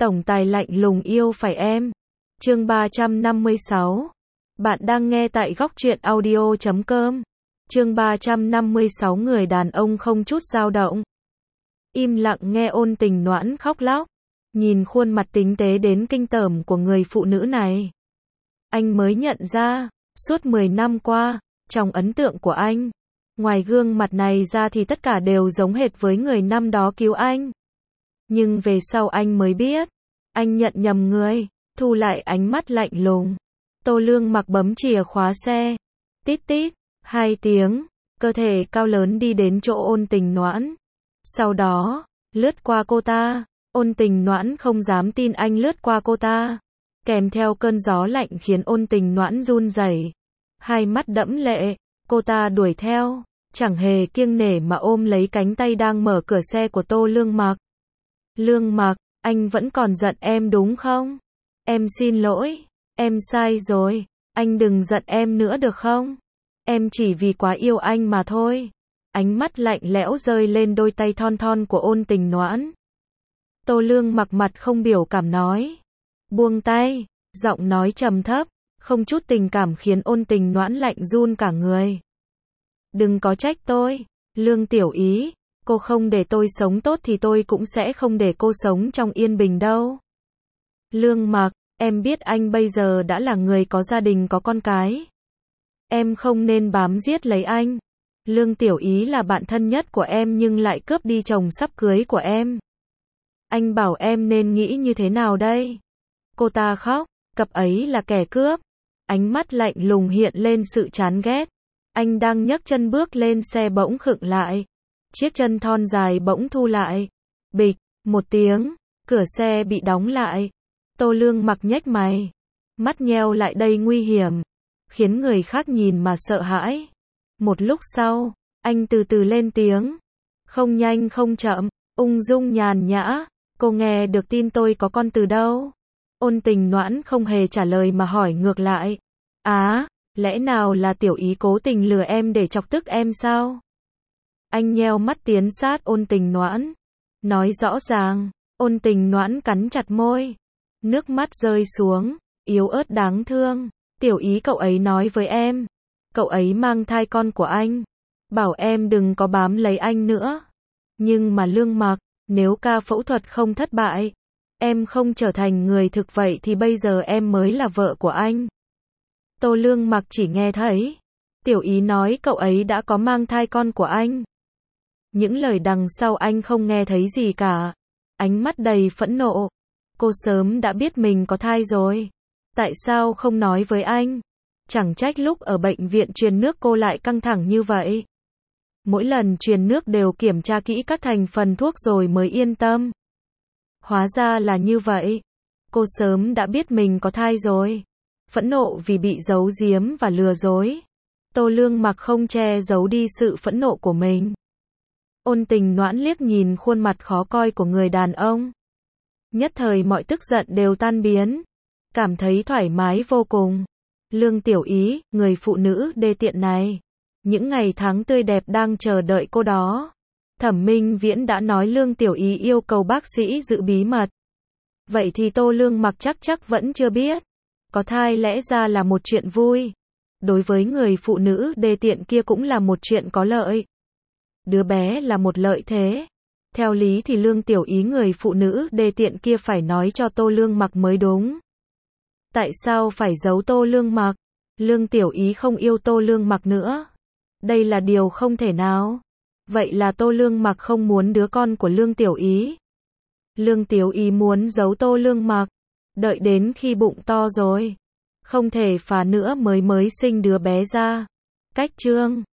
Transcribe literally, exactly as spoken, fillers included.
Tổng tài lạnh lùng yêu phải em. Chương ba trăm năm mươi sáu. Bạn đang nghe tại góc truyện audio chấm com. Chương ba trăm năm mươi sáu người đàn ông không chút dao động. Im lặng nghe Ôn Tình Noãn khóc lóc. Nhìn khuôn mặt tinh tế đến kinh tởm của người phụ nữ này. Anh mới nhận ra, suốt mười năm qua, trong ấn tượng của anh, ngoài gương mặt này ra thì tất cả đều giống hệt với người năm đó cứu anh. Nhưng về sau anh mới biết, anh nhận nhầm người, thu lại ánh mắt lạnh lùng. Tô Lương Mặc bấm chìa khóa xe. Tít tít, hai tiếng, cơ thể cao lớn đi đến chỗ Ôn Tình Noãn. Sau đó, lướt qua cô ta. Ôn Tình Noãn không dám tin anh lướt qua cô ta. Kèm theo cơn gió lạnh khiến Ôn Tình Noãn run rẩy. Hai mắt đẫm lệ, cô ta đuổi theo, chẳng hề kiêng nể mà ôm lấy cánh tay đang mở cửa xe của Tô Lương Mặc. Lương Mặc, anh vẫn còn giận em đúng không? Em xin lỗi, em sai rồi, anh đừng giận em nữa được không? Em chỉ vì quá yêu anh mà thôi. Ánh mắt lạnh lẽo rơi lên đôi tay thon thon của Ôn Tình Noãn. Tô Lương Mặc mặt không biểu cảm nói. Buông tay, giọng nói trầm thấp, không chút tình cảm khiến Ôn Tình Noãn lạnh run cả người. Đừng có trách tôi, Lương tiểu ý, cô không để tôi sống tốt thì tôi cũng sẽ không để cô sống trong yên bình đâu. Lương Mặc, em biết anh bây giờ đã là người có gia đình có con cái. Em không nên bám giết lấy anh. Lương tiểu ý là bạn thân nhất của em nhưng lại cướp đi chồng sắp cưới của em. Anh bảo em nên nghĩ như thế nào đây? Cô ta khóc, cặp ấy là kẻ cướp. Ánh mắt lạnh lùng hiện lên sự chán ghét. Anh đang nhấc chân bước lên xe bỗng khựng lại. Chiếc chân thon dài bỗng thu lại. Bịch, một tiếng, cửa xe bị đóng lại. Tô Lương Mặc nhếch mày. Mắt nheo lại đầy nguy hiểm. Khiến người khác nhìn mà sợ hãi. Một lúc sau, anh từ từ lên tiếng. Không nhanh không chậm, ung dung nhàn nhã. Cô nghe được tin tôi có con từ đâu? Ôn Tình Noãn không hề trả lời mà hỏi ngược lại. Á, lẽ nào là tiểu ý cố tình lừa em để chọc tức em sao? Anh nheo mắt tiến sát Ôn Tình Noãn. Nói rõ ràng. Ôn Tình Noãn cắn chặt môi. Nước mắt rơi xuống, yếu ớt đáng thương. Tiểu ý cậu ấy nói với em. Cậu ấy mang thai con của anh. Bảo em đừng có bám lấy anh nữa. Nhưng mà Lương Mặc, nếu ca phẫu thuật không thất bại, em không trở thành người thực vậy thì bây giờ em mới là vợ của anh. Tô Lương Mặc chỉ nghe thấy. Tiểu ý nói cậu ấy đã có mang thai con của anh. Những lời đằng sau anh không nghe thấy gì cả. Ánh mắt đầy phẫn nộ. Cô sớm đã biết mình có thai rồi. Tại sao không nói với anh? Chẳng trách lúc ở bệnh viện truyền nước cô lại căng thẳng như vậy. Mỗi lần truyền nước đều kiểm tra kỹ các thành phần thuốc rồi mới yên tâm. Hóa ra là như vậy. Cô sớm đã biết mình có thai rồi. Phẫn nộ vì bị giấu giếm và lừa dối. Tô Lương Mặc không che giấu đi sự phẫn nộ của mình. Ôn Tình Noãn liếc nhìn khuôn mặt khó coi của người đàn ông. Nhất thời mọi tức giận đều tan biến. Cảm thấy thoải mái vô cùng. Lương tiểu ý, người phụ nữ đê tiện này. Những ngày tháng tươi đẹp đang chờ đợi cô đó. Thẩm Minh Viễn đã nói Lương tiểu ý yêu cầu bác sĩ giữ bí mật. Vậy thì Tô Lương Mặc chắc chắc vẫn chưa biết. Có thai lẽ ra là một chuyện vui. Đối với người phụ nữ đê tiện kia cũng là một chuyện có lợi. Đứa bé là một lợi thế. Theo lý thì Lương tiểu ý người phụ nữ đê tiện kia phải nói cho Tô Lương Mặc mới đúng. Tại sao phải giấu Tô Lương Mặc? Lương tiểu ý không yêu Tô Lương Mặc nữa. Đây là điều không thể nào. Vậy là Tô Lương Mặc không muốn đứa con của Lương tiểu ý. Lương tiểu ý muốn giấu Tô Lương Mặc. Đợi đến khi bụng to rồi. Không thể phá nữa mới mới sinh đứa bé ra. Cách chương